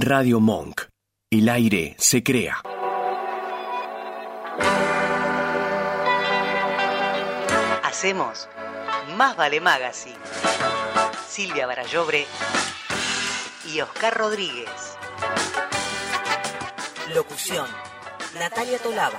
Radio Monk. El aire se crea. Hacemos Más Vale Magazine. Silvia Barallobre y Oscar Rodríguez. Locución: Natalia Tolaba.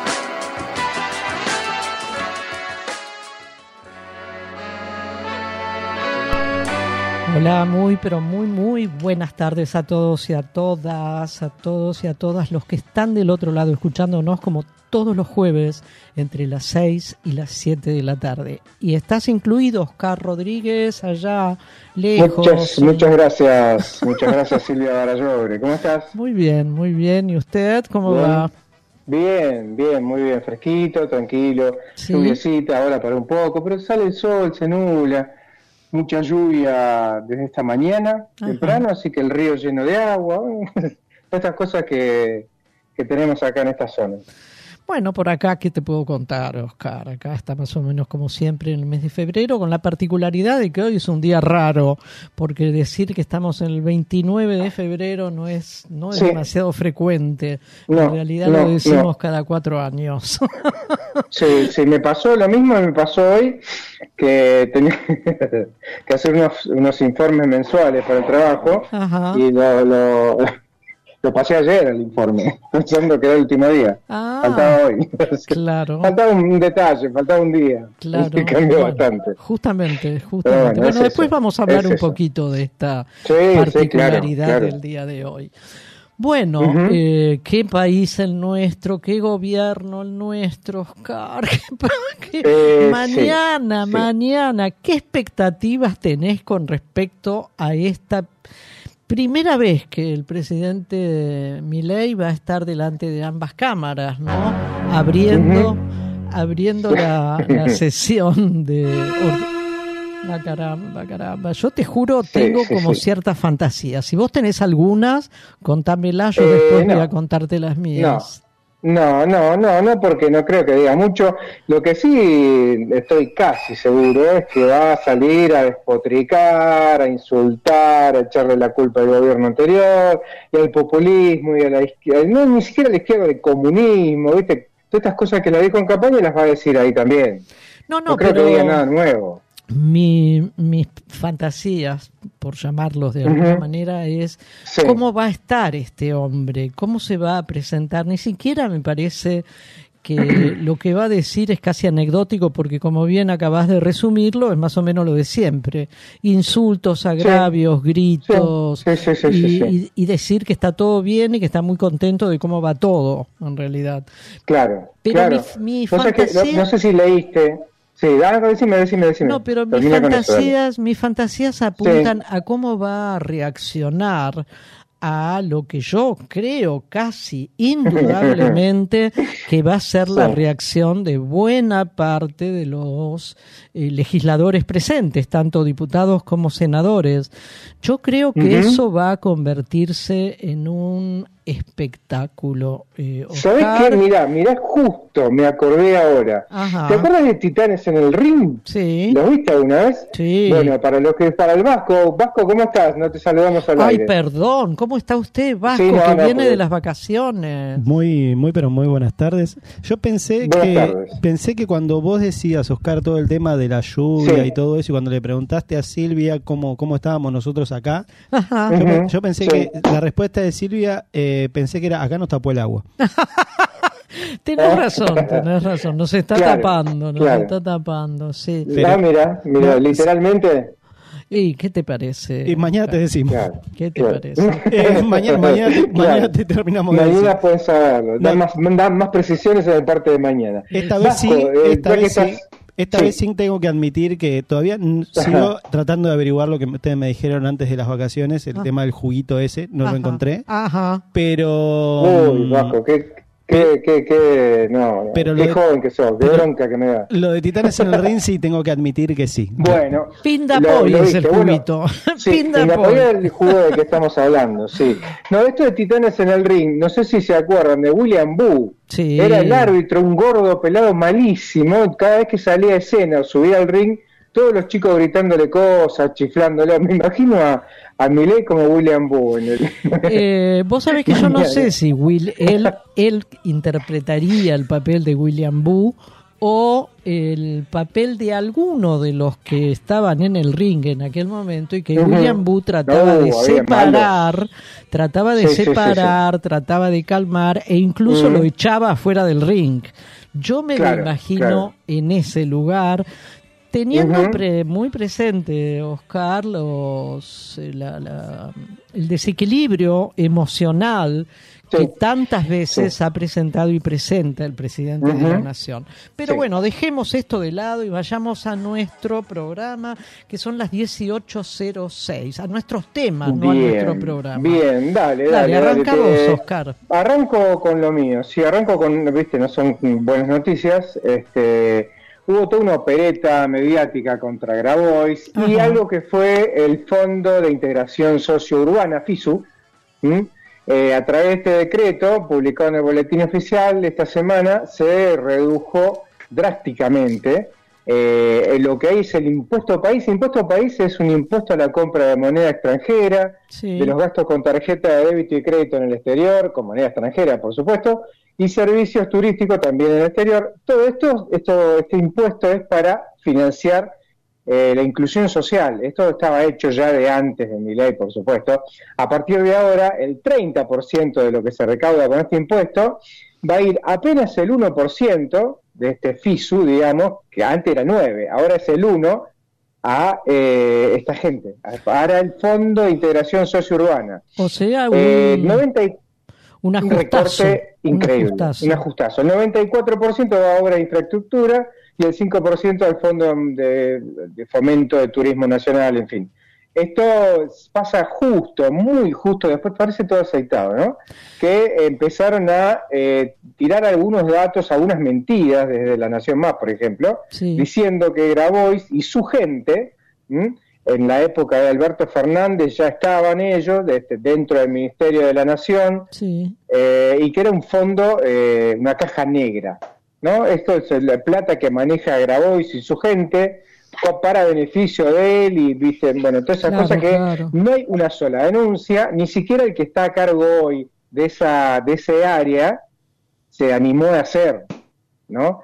Hola, muy buenas tardes a todos y a todas, los que están del otro lado escuchándonos como todos los jueves entre las 6 y las 7 de la tarde. Y estás incluido, Oscar Rodríguez, allá lejos. Muchas gracias Silvia Barallobre. ¿Cómo estás? Muy bien. ¿Y usted cómo va? Bien, muy bien, fresquito, tranquilo, ¿Sí? Lluviecita, ahora para un poco, pero sale el sol, se nubla. Mucha lluvia desde esta mañana, temprano, así que el río lleno de agua, estas cosas que tenemos acá en esta zona. Bueno, por acá, ¿qué te puedo contar, Oscar? Acá está más o menos como siempre en el mes de febrero, con la particularidad de que hoy es un día raro, porque decir que estamos en el 29 de febrero no es sí, demasiado frecuente. En realidad lo decimos cada 4 años. Sí, me pasó lo mismo, me pasó hoy, que tenía que hacer unos informes mensuales para el trabajo. Ajá. Y lo pasé ayer el informe, pensando que era el último día. Faltaba hoy. Claro. Faltaba un detalle, faltaba un día. Claro. Y cambió bastante. Justamente. Bueno, después vamos a hablar un poquito de esta particularidad del día de hoy. Bueno, ¿qué país el nuestro? ¿Qué gobierno el nuestro, Oscar? Mañana, ¿qué expectativas tenés con respecto a esta primera vez que el presidente Milei va a estar delante de ambas cámaras, ¿no? Abriendo la sesión de... Caramba. Yo te juro, tengo como ciertas fantasías. Si vos tenés algunas, contámelas, yo después voy a contarte las mías. No, porque no creo que diga mucho. Lo que sí estoy casi seguro es que va a salir a despotricar, a insultar, a echarle la culpa al gobierno anterior, y al populismo, y a la izquierda, no, ni siquiera a la izquierda, al comunismo, ¿viste? Todas estas cosas que la dijo en campaña las va a decir ahí también. No creo que diga nada nuevo. Mis fantasías, por llamarlos de alguna manera, es cómo va a estar este hombre, cómo se va a presentar. Ni siquiera me parece que lo que va a decir es casi anecdótico, porque como bien acabas de resumirlo, es más o menos lo de siempre. Insultos, agravios, gritos, y decir que está todo bien y que está muy contento de cómo va todo, en realidad. Claro, pero claro. Mi fantasía... No sé si leíste... Sí, decime. No, pero mis fantasías apuntan a cómo va a reaccionar a lo que yo creo casi indudablemente que va a ser la reacción de buena parte de los legisladores presentes, tanto diputados como senadores. Yo creo que eso va a convertirse en un espectáculo. ¿Sabés qué? Mirá, justo me acordé ahora. Ajá. ¿Te acuerdas de Titanes en el Ring? Sí. ¿Los viste alguna vez? Sí. Bueno, para el Vasco, ¿cómo estás? No te saludamos al aire. Ay, perdón, ¿cómo está usted, Vasco, viene de las vacaciones? Muy buenas tardes. Yo pensé que cuando vos decías, Oscar, todo el tema de la lluvia y todo eso, y cuando le preguntaste a Silvia cómo estábamos nosotros acá, yo pensé que la respuesta de Silvia pensé que era, acá nos tapó el agua. Tenés razón, nos está tapando, sí. Pero, mira, literalmente... ¿Y qué te parece? Y mañana te decimos. Claro, ¿Qué te parece? Mañana te terminamos de decir. Mañana puedes saberlo. Dar más precisiones en el parte de mañana. Esta vez sí tengo que admitir que todavía sigo tratando de averiguar lo que ustedes me dijeron antes de las vacaciones, el tema del juguito ese, no lo encontré. Pero... Uy, Vasco, qué joven que sos, qué bronca que me da. Lo de Titanes en el Ring sí tengo que admitir que sí. Bueno, Pindapoy es el juguito. Pindapoy es el jugo del que estamos hablando, sí. No, esto de Titanes en el Ring, no sé si se acuerdan de William Boo. Sí. Era el árbitro, un gordo pelado malísimo. Cada vez que salía a escena o subía al ring, todos los chicos gritándole cosas, chiflándole. Me imagino a Milei como William Boo. Vos sabés que yo no sé si él interpretaría el papel de William Boo o el papel de alguno de los que estaban en el ring en aquel momento, y que William Boo trataba de separar, trataba de calmar e incluso lo echaba afuera del ring. Yo me lo imagino en ese lugar, teniendo muy presente, Oscar, el desequilibrio emocional que tantas veces ha presentado y presenta el presidente de la Nación. Pero bueno, dejemos esto de lado y vayamos a nuestro programa, que son las 18:06, a nuestros temas, no a nuestro programa. Bien, dale, arranca vos, Oscar. Arranco con lo mío. Sí, arranco con, viste, no son buenas noticias. Hubo toda una opereta mediática contra Grabois y algo que fue el Fondo de Integración Sociourbana, FISU, a través de este decreto publicado en el Boletín Oficial esta semana, se redujo drásticamente lo que hay es el impuesto país. El impuesto país es un impuesto a la compra de moneda extranjera, de los gastos con tarjeta de débito y crédito en el exterior, con moneda extranjera, por supuesto, y servicios turísticos también en el exterior. Todo este impuesto es para financiar la inclusión social. Esto estaba hecho ya de antes de Milei, por supuesto. A partir de ahora, el 30% de lo que se recauda con este impuesto va a ir apenas el 1% de este FISU, digamos, que antes era 9, ahora es el 1%, a esta gente, para el Fondo de Integración Sociourbana. O sea, un recorte increíble, un ajustazo. El 94% va a obra de infraestructura y el 5% al Fondo de Fomento de Turismo Nacional, en fin. Esto pasa muy justo, después parece todo aceitado, ¿no? Que empezaron a tirar algunos datos, algunas mentiras desde La Nación Más, por ejemplo, diciendo que Grabois y su gente, en la época de Alberto Fernández ya estaban ellos dentro del Ministerio de la Nación, y que era un fondo, una caja negra, ¿no? Esto es la plata que maneja Grabois y su gente para beneficio de él, y viste, bueno, todas esas cosas que no hay una sola denuncia, ni siquiera el que está a cargo hoy de ese área se animó a hacer, ¿no?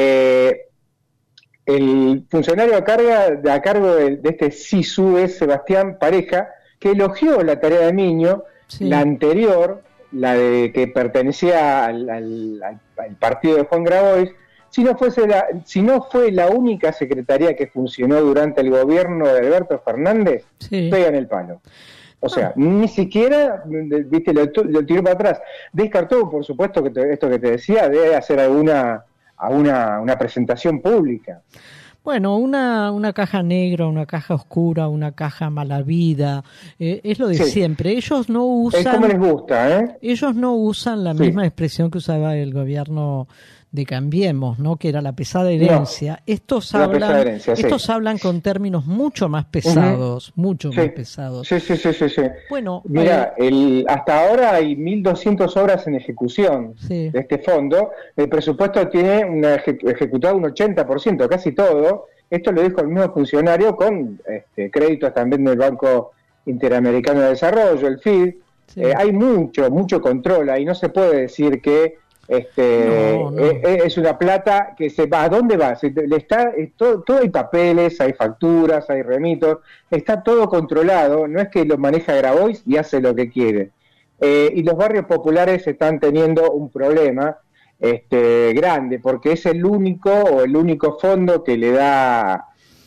El funcionario a cargo de este SISU es Sebastián Pareja, que elogió la tarea de Miño, la anterior, la de que pertenecía al partido de Juan Grabois. Si no fue la única secretaría que funcionó durante el gobierno de Alberto Fernández, pegan el palo. O sea, ni siquiera, viste, lo tiró para atrás. Descartó, por supuesto, que esto que te decía, de hacer una presentación pública. Bueno, una caja negra, una caja oscura, una caja mala vida, es lo de siempre. Ellos no usan... Es como les gusta, ¿eh? Ellos no usan la misma expresión que usaba el gobierno de Cambiemos, ¿no? Que era la pesada herencia. Estos hablan con términos mucho más pesados, mucho más pesados. Sí. Bueno, mira, hasta ahora hay 1.200 obras en ejecución de este fondo. El presupuesto tiene ejecutado un 80%, casi todo. Esto lo dijo el mismo funcionario con créditos también del Banco Interamericano de Desarrollo, el FID. Hay mucho control ahí. No se puede decir que es una plata que se va. ¿A dónde va? Todo hay papeles, hay facturas, hay remitos, está todo controlado. No es que lo maneja Grabois y hace lo que quiere. Y los barrios populares están teniendo un problema grande, porque es el único fondo que le da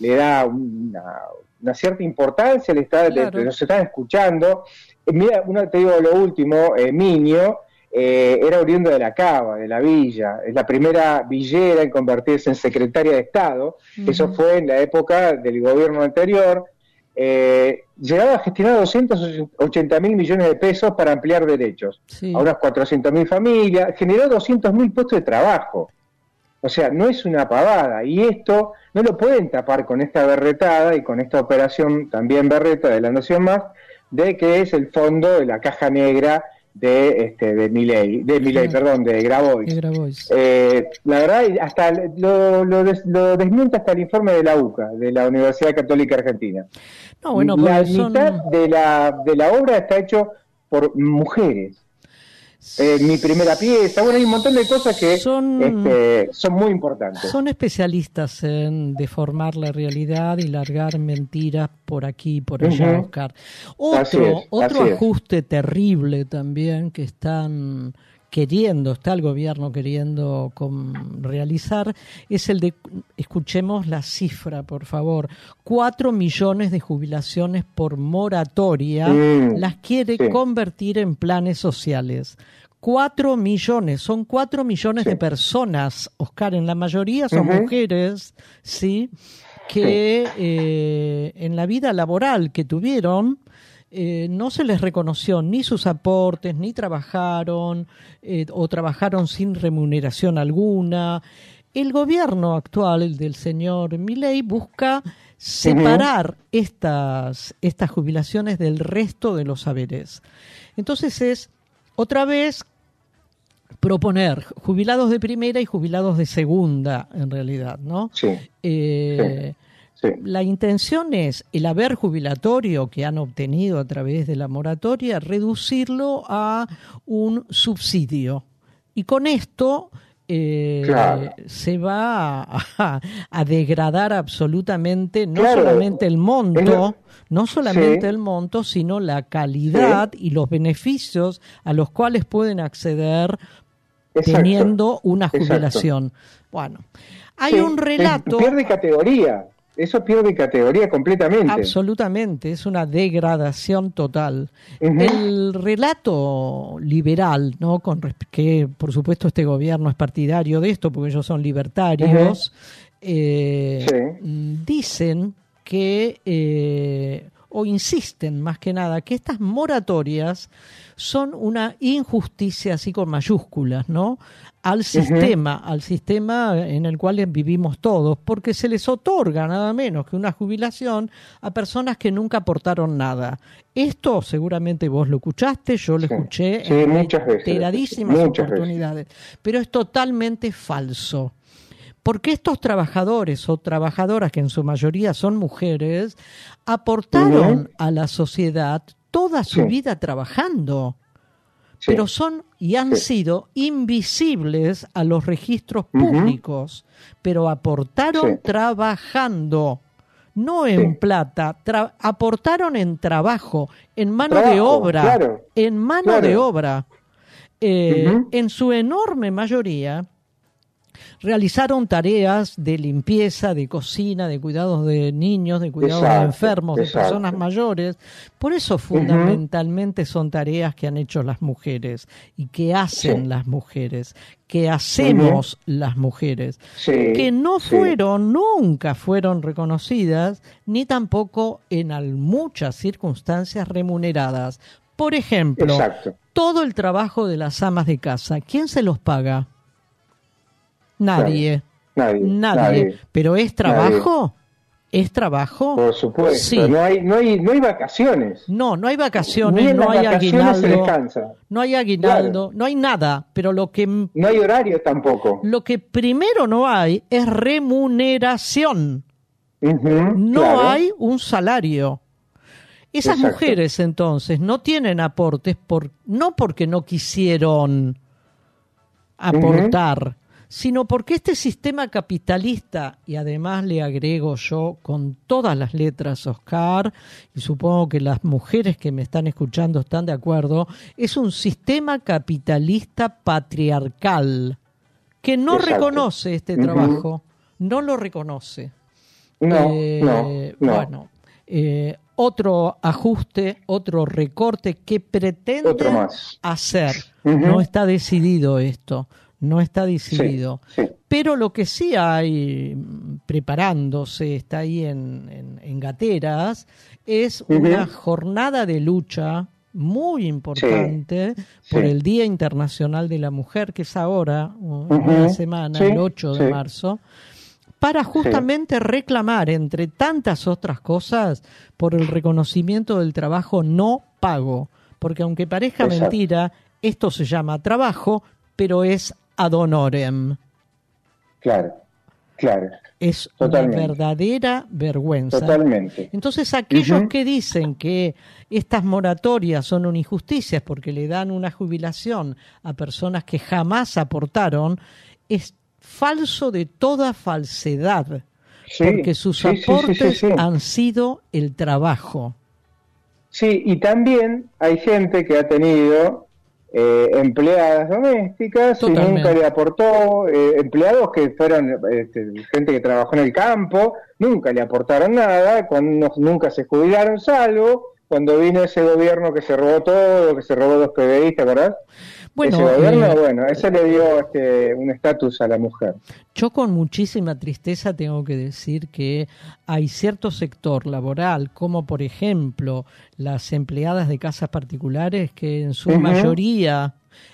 una cierta importancia, nos están escuchando. Mira, te digo lo último, Miño era oriundo de la Cava, de la villa, es la primera villera en convertirse en secretaria de Estado. Eso fue en la época del gobierno anterior. Llegaba a gestionar 280.000 millones de pesos para ampliar derechos a unas 400.000 familias, generó 200.000 puestos de trabajo. O sea, no es una pavada, y esto no lo pueden tapar con esta berretada y con esta operación también berreta de La Nación Más, de que es el fondo de la caja negra de Milei, perdón, de Grabois. La verdad, hasta lo desmiente hasta el informe de la UCA, de la Universidad Católica Argentina. No, bueno, la mitad de la obra está hecho por mujeres. Mi primera pieza, bueno, hay un montón de cosas que son muy importantes. Son especialistas en deformar la realidad y largar mentiras por aquí y por allá, Oscar. Otro ajuste terrible también que está el gobierno queriendo realizar, es el de, escuchemos la cifra, por favor, 4 millones de jubilaciones por moratoria, las quiere convertir en planes sociales. 4 millones, son 4 millones de personas, Oscar, en la mayoría son mujeres, ¿sí? Que en la vida laboral que tuvieron, no se les reconoció ni sus aportes, ni trabajaron, o trabajaron sin remuneración alguna. El gobierno actual, el del señor Milei, busca separar estas jubilaciones del resto de los saberes. Entonces es, otra vez, proponer jubilados de primera y jubilados de segunda, en realidad, ¿no? La intención es el haber jubilatorio que han obtenido a través de la moratoria, reducirlo a un subsidio. Y con esto se va a degradar absolutamente solamente el monto, el monto, sino la calidad y los beneficios a los cuales pueden acceder teniendo una jubilación. Bueno, hay un relato... Pierde categoría. Eso pierde categoría completamente. Absolutamente, es una degradación total. El relato liberal, ¿no? Que por supuesto este gobierno es partidario de esto, porque ellos son libertarios, dicen que, o insisten más que nada, que estas moratorias son una injusticia así con mayúsculas, ¿no? Al sistema en el cual vivimos todos, porque se les otorga nada menos que una jubilación a personas que nunca aportaron nada. Esto seguramente vos lo escuchaste, yo lo escuché en reiteradísimas oportunidades, pero es totalmente falso. Porque estos trabajadores o trabajadoras, que en su mayoría son mujeres, aportaron a la sociedad toda su vida trabajando. Pero son y han sido invisibles a los registros públicos, pero aportaron trabajando, no en plata, aportaron en trabajo, en mano de obra, de obra. En su enorme mayoría realizaron tareas de limpieza, de cocina, de cuidados de niños, de cuidados de enfermos, de personas mayores. Por eso fundamentalmente son tareas que han hecho las mujeres y que hacen las mujeres, que hacemos las mujeres, que nunca fueron reconocidas, ni tampoco en muchas circunstancias remuneradas. Por ejemplo, todo el trabajo de las amas de casa, ¿quién se los paga? Nadie. Pero ¿es trabajo? ¿Es trabajo? Por supuesto. Sí. No hay vacaciones. No hay vacaciones, no hay aguinaldo. Se descansa. No hay aguinaldo, no hay nada. Pero no hay horario tampoco. Lo que primero no hay es remuneración. No hay un salario. Esas mujeres entonces no tienen aportes no porque no quisieron aportar, sino porque este sistema capitalista, y además le agrego yo con todas las letras, Oscar, y supongo que las mujeres que me están escuchando están de acuerdo, es un sistema capitalista patriarcal que no reconoce este trabajo, no lo reconoce. Bueno, otro ajuste, otro recorte que pretende hacer, no está decidido esto. No está decidido. Pero lo que sí hay preparándose, está ahí en gateras, es una jornada de lucha muy importante por el Día Internacional de la Mujer, que es ahora, una semana, el 8 de marzo, para justamente reclamar, entre tantas otras cosas, por el reconocimiento del trabajo no pago. Porque aunque parezca mentira, esto se llama trabajo, pero es ad honorem. Claro. Es totalmente. Una verdadera vergüenza. Totalmente. Entonces, aquellos que dicen que estas moratorias son una injusticia porque le dan una jubilación a personas que jamás aportaron, es falso de toda falsedad, porque sus aportes han sido el trabajo. Sí, y también hay gente que ha tenido empleadas domésticas y nunca le aportó, empleados que fueron gente que trabajó en el campo, nunca le aportaron nada, nunca se jubilaron, salvo cuando vino ese gobierno que se robó todo, que se robó 2 PBI, ¿te acordás? Ese gobierno, ese le dio un estatus a la mujer. Yo con muchísima tristeza tengo que decir que hay cierto sector laboral, como por ejemplo las empleadas de casas particulares, que en su mayoría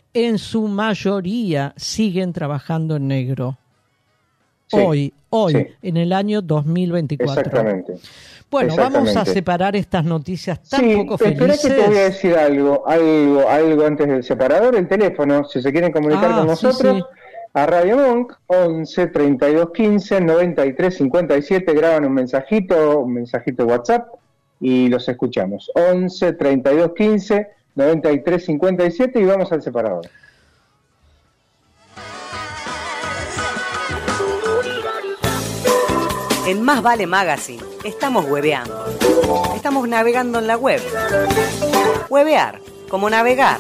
siguen trabajando en negro. Hoy, en el año 2024. Exactamente. Bueno, vamos a separar estas noticias tan poco felices. Espera que te voy a decir algo antes del separador. El teléfono, si se quieren comunicar con nosotros, a Radio Monk, 11 32 15 93 57, graban un mensajito WhatsApp y los escuchamos. 11 32 15 93 57 y vamos al separador. En Más Vale Magazine estamos hueveando. Estamos navegando en la web. Huevear, como navegar.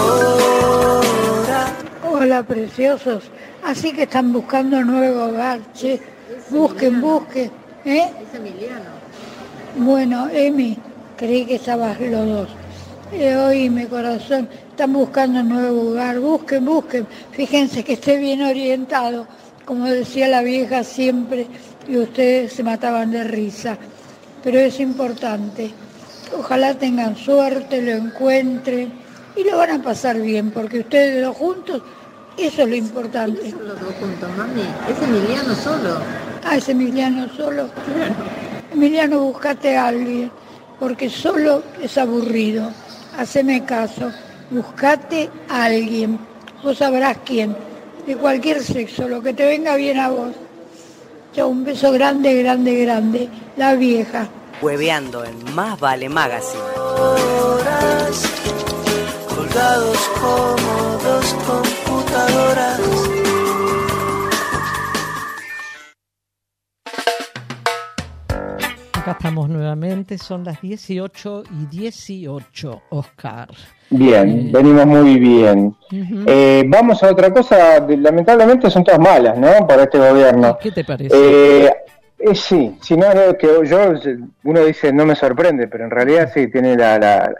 Hola, preciosos. Así que están buscando nuevo hogar, che. Busquen. ¿Eh? Es Emiliano. Bueno, Emi, creí que estabas los dos. Oíme, corazón. Están buscando nuevo hogar. Busquen. Fíjense que esté bien orientado. Como decía la vieja siempre, y ustedes se mataban de risa. Pero es importante. Ojalá tengan suerte, lo encuentren y lo van a pasar bien, porque ustedes dos juntos, eso es lo importante. ¿Quiénes son los dos juntos, mami? Es Emiliano solo. Es Emiliano solo. Claro. Emiliano, buscate a alguien, porque solo es aburrido. Haceme caso. Buscate a alguien. Vos sabrás quién. De cualquier sexo, lo que te venga bien a vos. Chao, un beso grande. La vieja. Hueveando en Más Vale Magazine. Colgados como 2 computadoras. Acá estamos nuevamente, son las 18:18, Oscar. Bien, venimos muy bien. Vamos a otra cosa, lamentablemente son todas malas, ¿no? Para este gobierno. ¿Qué te parece? Sí, si no, que uno dice no me sorprende, pero en realidad sí, tiene la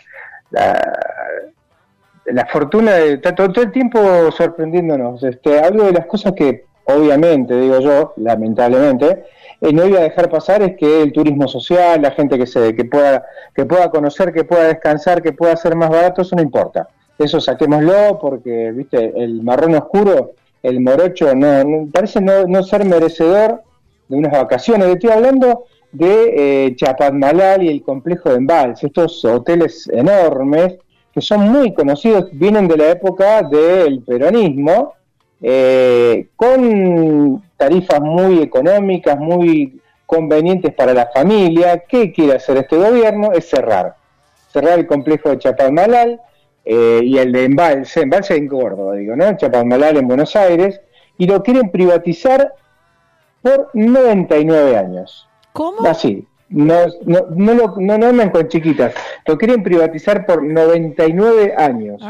fortuna de estar todo el tiempo sorprendiéndonos. Algo de las cosas que, obviamente, digo yo, lamentablemente, no iba a dejar pasar es que el turismo social, la gente que pueda conocer, que pueda descansar, que pueda ser más barato, eso no importa. Eso saquémoslo porque, viste, el marrón oscuro, el morocho, no parece no ser merecedor de unas vacaciones. Estoy hablando de Chapadmalal y el complejo de Embalse, estos hoteles enormes que son muy conocidos, vienen de la época del peronismo, con tarifas muy económicas, muy convenientes para la familia. ¿Qué quiere hacer este gobierno? Es cerrar el complejo de Chapadmalal y el de Embalse en Córdoba, ¿no? Chapadmalal en Buenos Aires, y lo quieren privatizar por 99 años. ¿Cómo? Así, no andan con chiquitas, lo quieren privatizar por 99 años.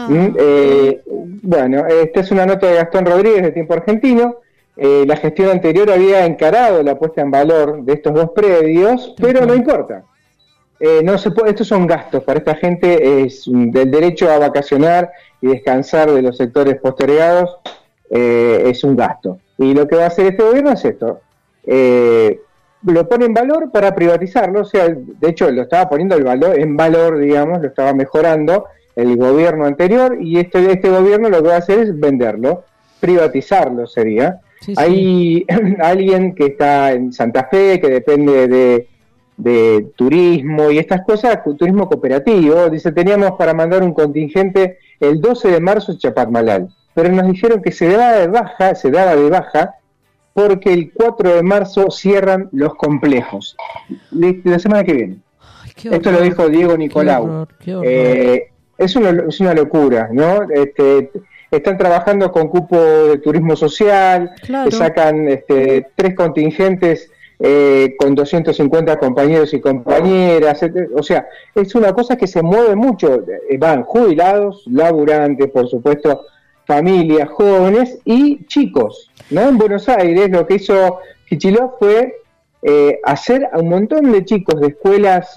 Bueno, esta es una nota de Gastón Rodríguez de Tiempo Argentino. La gestión anterior había encarado la puesta en valor de estos 2 predios, pero no importa. No se puede, estos son gastos para esta gente, es del derecho a vacacionar y descansar de los sectores postergados, es un gasto. Y lo que va a hacer este gobierno es esto, lo pone en valor para privatizarlo, o sea, de hecho lo estaba poniendo en valor, digamos, lo estaba mejorando el gobierno anterior, y este gobierno lo que va a hacer es venderlo, privatizarlo sería. Sí. Hay alguien que está en Santa Fe, que depende de turismo y estas cosas, turismo cooperativo. Dice, teníamos para mandar un contingente el 12 de marzo a Chapatmalal, pero nos dijeron que se daba de baja porque el 4 de marzo cierran los complejos. La semana que viene. Ay, esto lo dijo Diego Nicolau. Qué horror. Es una locura, ¿no? Están trabajando con cupo de turismo social, Claro. sacan 3 contingentes con 250 compañeros y compañeras, o sea, es una cosa que se mueve mucho. Van jubilados, laburantes, por supuesto, familias, jóvenes y chicos, ¿no? En Buenos Aires lo que hizo Kicillof fue hacer a un montón de chicos de escuelas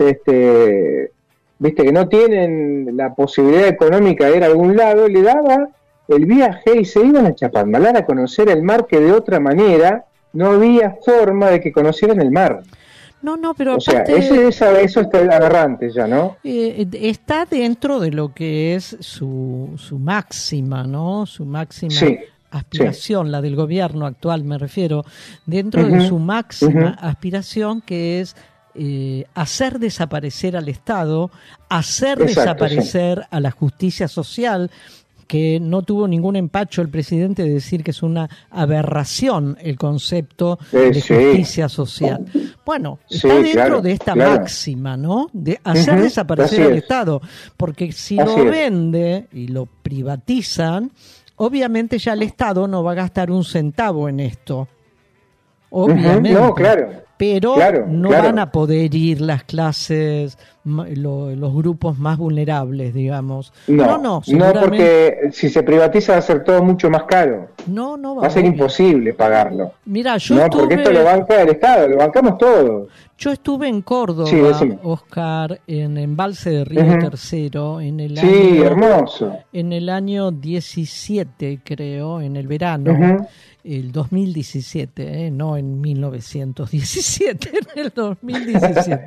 viste, que no tienen la posibilidad económica de ir a algún lado, le daba el viaje y se iban a Chapatmalal a conocer el mar, que de otra manera no había forma de que conocieran el mar. No, pero o sea, aparte, eso está aberrante ya, ¿no? está dentro de lo que es su máxima, ¿no? Su máxima aspiración, la del gobierno actual me refiero, dentro de su máxima aspiración, que es hacer desaparecer al Estado, hacer desaparecer a la justicia social, que no tuvo ningún empacho el presidente de decir que es una aberración el concepto de justicia social. Bueno, está dentro de esta máxima, ¿no? De hacer desaparecer al Estado, porque si lo vende y lo privatizan, obviamente ya el Estado no va a gastar un centavo en esto. Obviamente. No, claro. Pero no van a poder ir las clases, los grupos más vulnerables, digamos. No, porque si se privatiza va a ser todo mucho más caro. No va a ser imposible pagarlo. Mira, porque esto lo banca el Estado, lo bancamos todos. Yo estuve en Córdoba, Oscar, en Embalse de Río Tercero, en el año, hermoso. En el año 17, creo, en el verano. El 2017, no en 1917, en el 2017.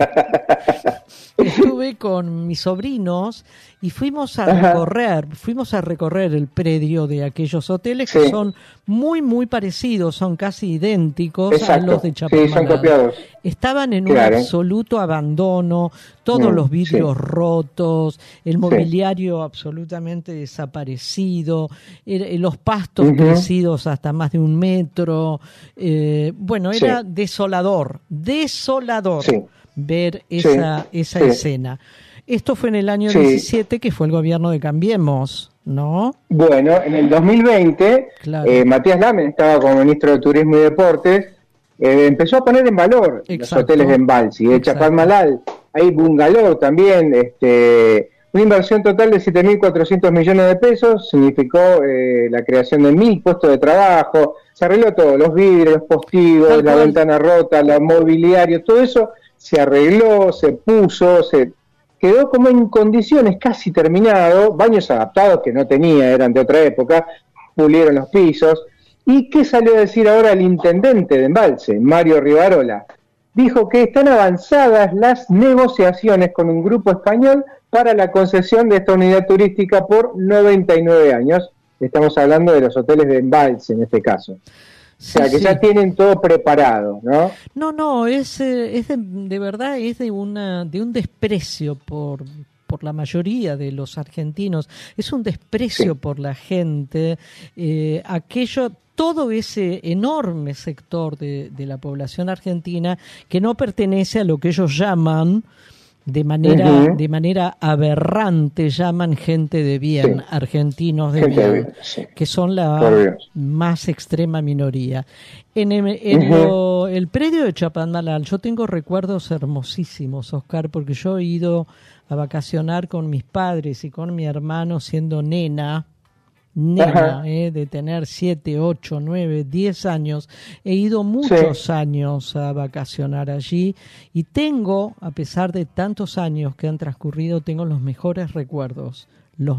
Estuve con mis sobrinos y fuimos a recorrer el predio de aquellos hoteles que son muy, muy parecidos, son casi idénticos a los de Chapatmalal. Sí, son copiados. Estaban en un absoluto abandono, todos los vidrios rotos, el mobiliario absolutamente desaparecido, los pastos crecidos hasta más de 1 metro. Era desolador ver esa escena. Esto fue en el año 17, que fue el gobierno de Cambiemos, ¿no? Bueno, en el 2020, Matías Lamen estaba como ministro de Turismo y Deportes, empezó a poner en valor los hoteles de Embalse y de Chapatmalal. Hay bungalow también, una inversión total de 7.400 millones de pesos, significó la creación de 1.000 puestos de trabajo, se arregló todo, los vidrios, los postigos, la ventana rota, el mobiliario, todo eso se arregló, se puso, se quedó como en condiciones, casi terminado, baños adaptados que no tenía, eran de otra época, pulieron los pisos. ¿Y qué salió a decir ahora el intendente de Embalse, Mario Rivarola? Dijo que están avanzadas las negociaciones con un grupo español para la concesión de esta unidad turística por 99 años. Estamos hablando de los hoteles de Embalse en este caso. O sea, que ya tienen todo preparado, ¿no? No, de verdad es de un desprecio por la mayoría de los argentinos, es un desprecio por la gente, todo ese enorme sector de la población argentina que no pertenece a lo que ellos llaman de manera aberrante, llaman gente de bien, argentinos de bien, que son la más extrema minoría. En el predio de Chapatmalal yo tengo recuerdos hermosísimos, Oscar, porque yo he ido a vacacionar con mis padres y con mi hermano siendo nena, de tener 7, 8, 9, 10 años. He ido muchos años a vacacionar allí y tengo, a pesar de tantos años que han transcurrido, tengo los mejores recuerdos, la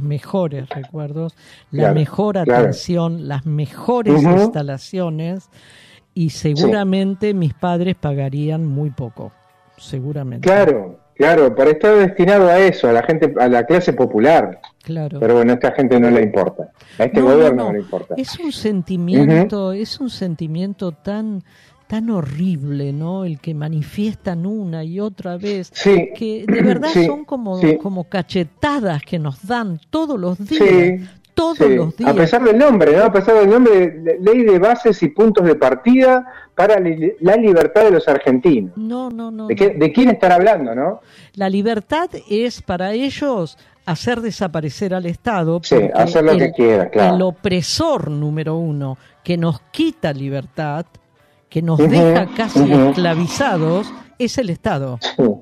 mejor atención, las mejores instalaciones, y seguramente mis padres pagarían muy poco, seguramente. Claro, para estar destinado a eso, a la gente, a la clase popular. Claro. Pero bueno, a esta gente no le importa. A este gobierno no le importa. Es un sentimiento, es un sentimiento tan tan horrible, ¿no? El que manifiestan una y otra vez, sí, que de verdad son como cachetadas que nos dan todos los días. Todos los días. A pesar del nombre, ¿no? A pesar del nombre, Ley de Bases y Puntos de Partida para la Libertad de los Argentinos. No. ¿De quién están hablando, no? La libertad es para ellos hacer desaparecer al Estado. Sí, hacer lo que quiera, claro. El opresor número uno que nos quita libertad, que nos deja casi esclavizados, es el Estado.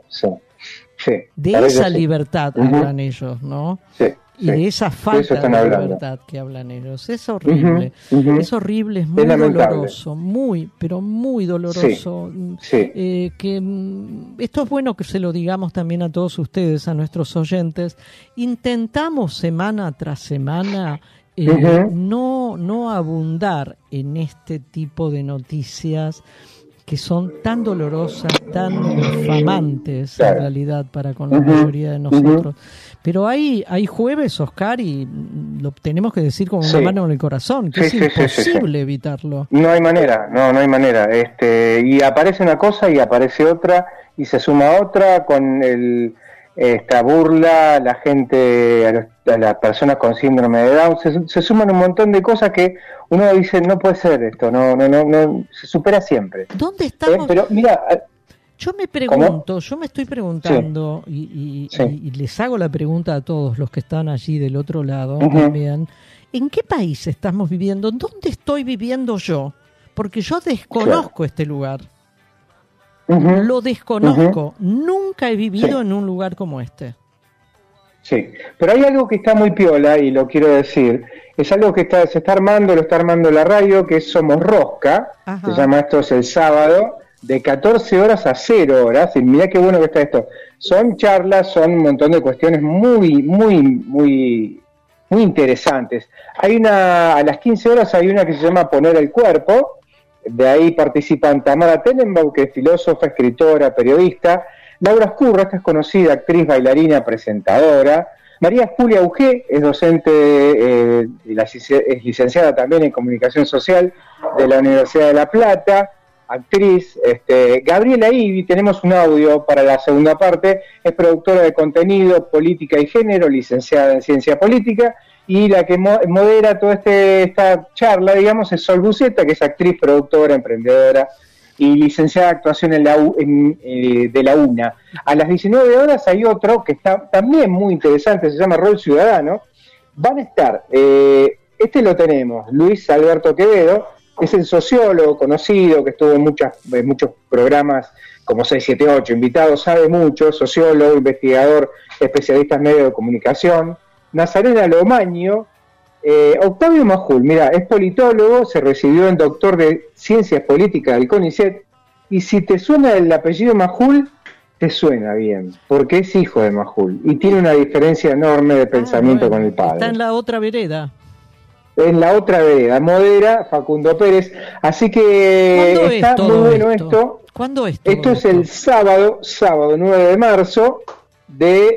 Sí. De esa libertad hablan ellos, ¿no? Sí. Y de esa falta de libertad que hablan ellos. Es horrible. Es horrible, es muy doloroso. Pero muy doloroso. Esto es bueno que se lo digamos también a todos ustedes, a nuestros oyentes. Intentamos semana tras semana no abundar en este tipo de noticias que son tan dolorosas, tan infamantes en realidad para con la mayoría de nosotros. Pero hay jueves, Oscar, y lo tenemos que decir con una mano en el corazón, que es imposible evitarlo. No hay manera, no hay manera. Y aparece una cosa y aparece otra, y se suma otra con esta burla, la gente, a las personas con síndrome de Down, se suman un montón de cosas que uno dice, no puede ser esto, no, se supera siempre. ¿Dónde estamos? Pero mira, yo me estoy preguntando, y les hago la pregunta a todos los que están allí del otro lado también, ¿en qué país estamos viviendo? ¿Dónde estoy viviendo yo? Porque yo desconozco este lugar. Lo desconozco. Nunca he vivido en un lugar como este. Sí, pero hay algo que está muy piola y lo quiero decir. Es algo que se está armando, lo está armando la radio, que es Somos Rosca. Se llama esto, es el sábado, de 14 horas a 0 horas. Y mirá qué bueno que está esto. Son charlas, son un montón de cuestiones muy, muy, muy, muy interesantes. A las 15 horas hay una que se llama Poner el Cuerpo. De ahí participan Tamara Tenenbaum, que es filósofa, escritora, periodista. Laura Escurra, esta es conocida actriz, bailarina, presentadora. María Julia Augé es docente, es licenciada también en Comunicación Social de la Universidad de La Plata, actriz. Gabriela Ibi, tenemos un audio para la segunda parte, es productora de contenido, política y género, licenciada en Ciencia Política, y la que modera toda esta charla, digamos, es Sol Buceta, que es actriz, productora, emprendedora y licenciada de actuación de la UNA. A las 19 horas hay otro que está también muy interesante, se llama Rol Ciudadano. Van a estar, lo tenemos, Luis Alberto Quevedo, es el sociólogo conocido, que estuvo en muchos programas como 678, invitado, sabe mucho, sociólogo, investigador, especialista en medios de comunicación. Nazarena Lomaño, Octavio Majul, mira, es politólogo, se recibió en doctor de Ciencias Políticas del CONICET, y si te suena el apellido Majul, te suena bien, porque es hijo de Majul, y tiene una diferencia enorme de pensamiento con el padre. Está en la otra vereda. En la otra vereda, modera Facundo Pérez, así que está muy bueno esto. ¿Cuándo es? Esto es el sábado 9 de marzo, de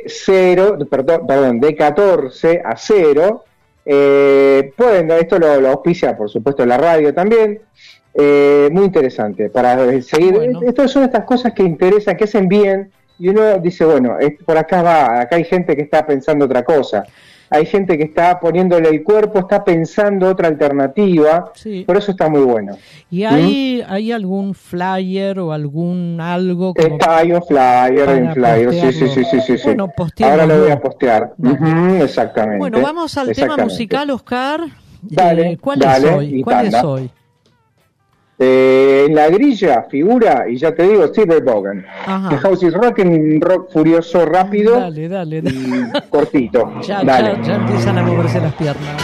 14 a 0. Esto lo auspicia, por supuesto, la radio también. Muy interesante para seguir. Bueno. Estas son estas cosas que interesan, que hacen bien, y uno dice, bueno, por acá va, acá hay gente que está pensando otra cosa. Hay gente que está poniéndole el cuerpo, está pensando otra alternativa, por eso está muy bueno. ¿Y hay algún flyer o algún algo? Hay un flyer, sí. Bueno, ahora lo voy a postear. Exactamente. Bueno, vamos al tema musical, Oscar. Dale, ¿Cuál es hoy? En la grilla figura, y ya te digo, Steve Bogan. The House is Rockin', rock furioso, rápido. Dale. Y cortito. Ya empiezan a moverse las piernas.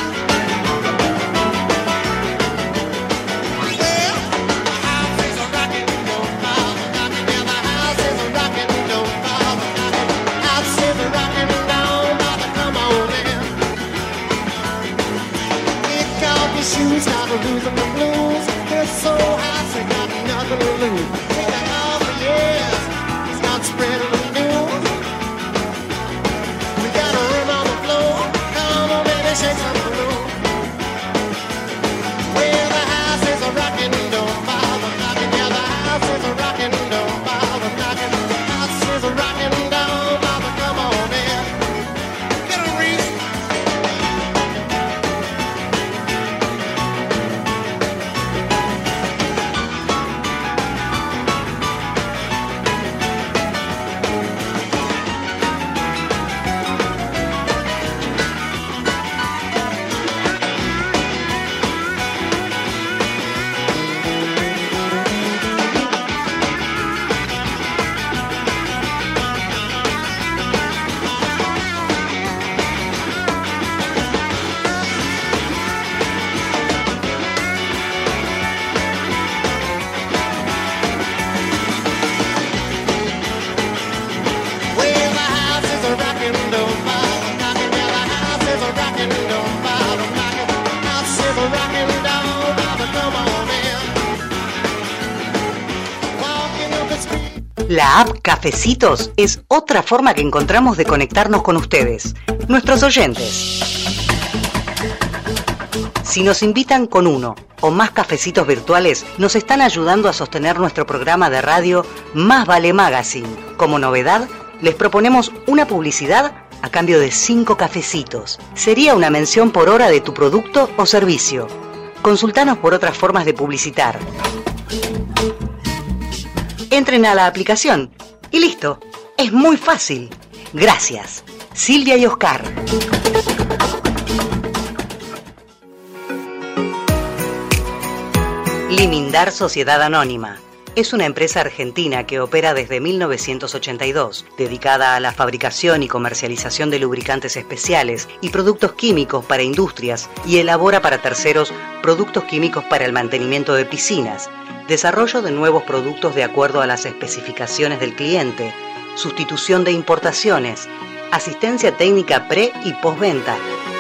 Well, the house is a rockin', don't bother knocking, yeah, the La app Cafecitos es otra forma que encontramos de conectarnos con ustedes, nuestros oyentes. Si nos invitan con uno o más cafecitos virtuales, nos están ayudando a sostener nuestro programa de radio Más Vale Magazine. Como novedad, les proponemos una publicidad a cambio de 5 cafecitos. Sería una mención por hora de tu producto o servicio. Consultanos por otras formas de publicitar. Entren a la aplicación y listo. Es muy fácil. Gracias. Silvia y Oscar. Limindar Sociedad Anónima. Es una empresa argentina que opera desde 1982, dedicada a la fabricación y comercialización de lubricantes especiales y productos químicos para industrias, y elabora para terceros productos químicos para el mantenimiento de piscinas, desarrollo de nuevos productos de acuerdo a las especificaciones del cliente, sustitución de importaciones, asistencia técnica pre- y postventa.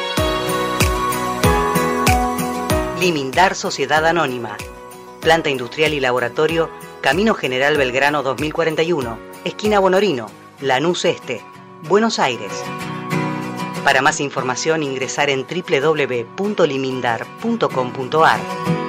Limindar Sociedad Anónima. Planta industrial y laboratorio, Camino General Belgrano 2041, esquina Bonorino, Lanús Este, Buenos Aires. Para más información ingresar en www.limindar.com.ar.